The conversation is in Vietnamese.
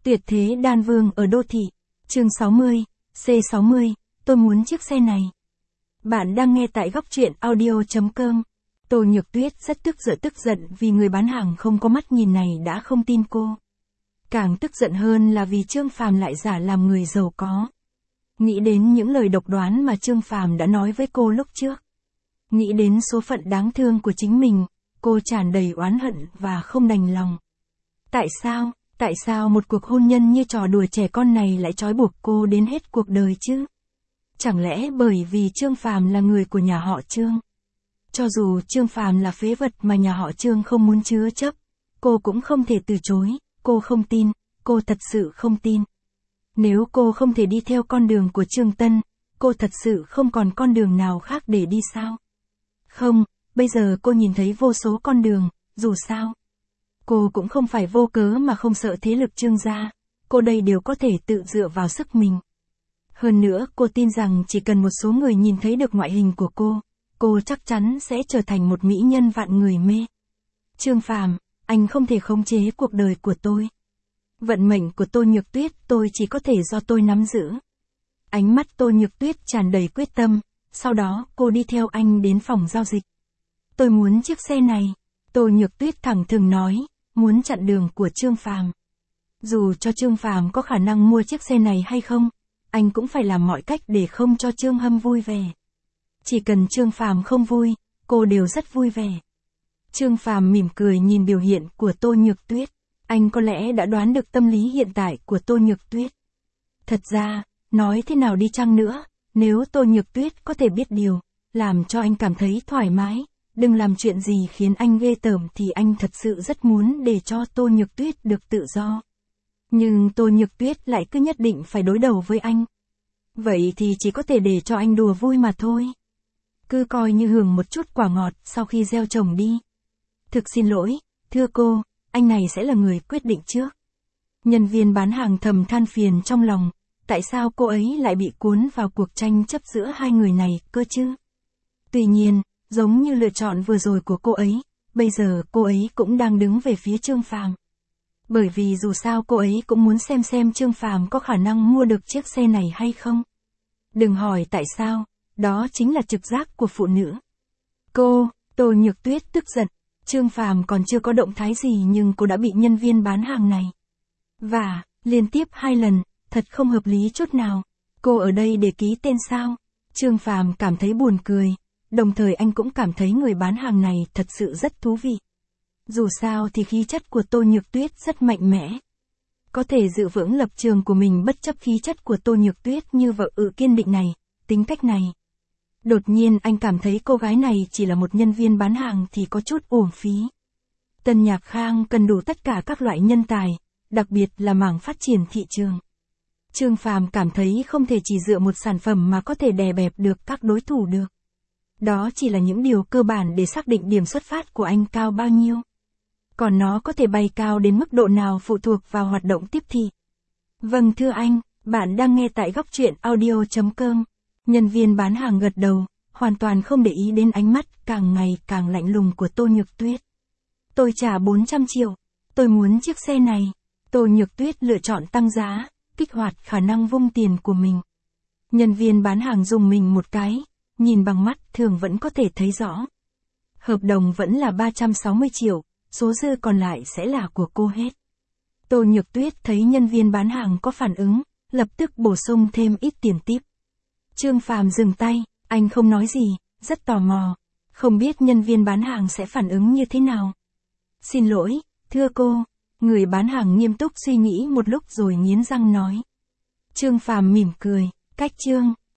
Tuyệt thế đan vương ở đô thị. Chương 60, C60, tôi muốn chiếc xe này. Bạn đang nghe tại góc truyện audio.com. Tô Nhược Tuyết rất tức giận vì người bán hàng không có mắt nhìn này đã không tin cô. Càng tức giận hơn là vì Trương Phàm lại giả làm người giàu có. Nghĩ đến những lời độc đoán mà Trương Phàm đã nói với cô lúc trước. Nghĩ đến số phận đáng thương của chính mình, cô tràn đầy oán hận và không đành lòng. Tại sao một cuộc hôn nhân như trò đùa trẻ con này lại trói buộc cô đến hết cuộc đời chứ? Chẳng lẽ bởi vì Trương Phàm là người của nhà họ Trương? Cho dù Trương Phàm là phế vật mà nhà họ Trương không muốn chứa chấp, cô cũng không thể từ chối, cô không tin, cô thật sự không tin. Nếu cô không thể đi theo con đường của Trương Tân, cô thật sự không còn con đường nào khác để đi sao? Không, bây giờ cô nhìn thấy vô số con đường, dù sao. Cô cũng không phải vô cớ mà không sợ thế lực Trương gia, cô đây đều có thể tự dựa vào sức mình. Hơn nữa cô tin rằng chỉ cần một số người nhìn thấy được ngoại hình của cô chắc chắn sẽ trở thành một mỹ nhân vạn người mê. Trương Phàm, anh không thể khống chế cuộc đời của tôi. Vận mệnh của Tô Nhược Tuyết tôi chỉ có thể do tôi nắm giữ. Ánh mắt Tô Nhược Tuyết tràn đầy quyết tâm, sau đó cô đi theo anh đến phòng giao dịch. Tôi muốn chiếc xe này, Tô Nhược Tuyết thẳng thừng nói, muốn chặn đường của Trương Phàm. Dù cho Trương Phàm có khả năng mua chiếc xe này hay không, anh cũng phải làm mọi cách để không cho Trương Hâm vui vẻ. Chỉ cần Trương Phàm không vui, cô đều rất vui vẻ. Trương Phàm mỉm cười nhìn biểu hiện của Tô Nhược Tuyết, anh có lẽ đã đoán được tâm lý hiện tại của Tô Nhược Tuyết. Thật ra, nói thế nào đi chăng nữa, nếu Tô Nhược Tuyết có thể biết điều, làm cho anh cảm thấy thoải mái, đừng làm chuyện gì khiến anh ghê tởm thì anh thật sự rất muốn để cho Tô Nhược Tuyết được tự do. Nhưng Tô Nhược Tuyết lại cứ nhất định phải đối đầu với anh. Vậy thì chỉ có thể để cho anh đùa vui mà thôi. Cứ coi như hưởng một chút quả ngọt sau khi gieo trồng đi. Thực xin lỗi, thưa cô, anh này sẽ là người quyết định trước. Nhân viên bán hàng thầm than phiền trong lòng, tại sao cô ấy lại bị cuốn vào cuộc tranh chấp giữa hai người này cơ chứ? Tuy nhiên, giống như lựa chọn vừa rồi của cô ấy, bây giờ cô ấy cũng đang đứng về phía Trương Phàm. Bởi vì dù sao cô ấy cũng muốn xem Trương Phàm có khả năng mua được chiếc xe này hay không. Đừng hỏi tại sao, đó chính là trực giác của phụ nữ. Tô Nhược Tuyết tức giận, Trương Phàm còn chưa có động thái gì nhưng cô đã bị nhân viên bán hàng này và liên tiếp 2 lần, thật không hợp lý chút nào. Cô ở đây để ký tên sao? Trương Phàm cảm thấy buồn cười, đồng thời anh cũng cảm thấy người bán hàng này thật sự rất thú vị. Dù sao thì khí chất của Tô Nhược Tuyết rất mạnh mẽ. Có thể giữ vững lập trường của mình bất chấp khí chất của Tô Nhược Tuyết như vợ kiên định này, tính cách này. Đột nhiên anh cảm thấy cô gái này chỉ là một nhân viên bán hàng thì có chút uổng phí. Tân Nhạc Khang cần đủ tất cả các loại nhân tài, đặc biệt là mảng phát triển thị trường. Trương Phàm cảm thấy không thể chỉ dựa một sản phẩm mà có thể đè bẹp được các đối thủ được. Đó chỉ là những điều cơ bản để xác định điểm xuất phát của anh cao bao nhiêu. Còn nó có thể bay cao đến mức độ nào phụ thuộc vào hoạt động tiếp thị. Vâng thưa anh, bạn đang nghe tại góc truyện audio.com. Nhân viên bán hàng gật đầu, hoàn toàn không để ý đến ánh mắt càng ngày càng lạnh lùng của Tô Nhược Tuyết. Tôi trả 400 triệu, tôi muốn chiếc xe này. Tô Nhược Tuyết lựa chọn tăng giá, kích hoạt khả năng vung tiền của mình. Nhân viên bán hàng dùng mình một cái, nhìn bằng mắt thường vẫn có thể thấy rõ. Hợp đồng vẫn là 360 triệu, số dư còn lại sẽ là của cô hết. Tô Nhược Tuyết thấy nhân viên bán hàng có phản ứng, lập tức bổ sung thêm ít tiền tiếp. Trương Phàm dừng tay, anh không nói gì, rất tò mò, không biết nhân viên bán hàng sẽ phản ứng như thế nào. Xin lỗi, thưa cô, người bán hàng nghiêm túc suy nghĩ một lúc rồi nghiến răng nói. Trương Phàm mỉm cười, cách Trương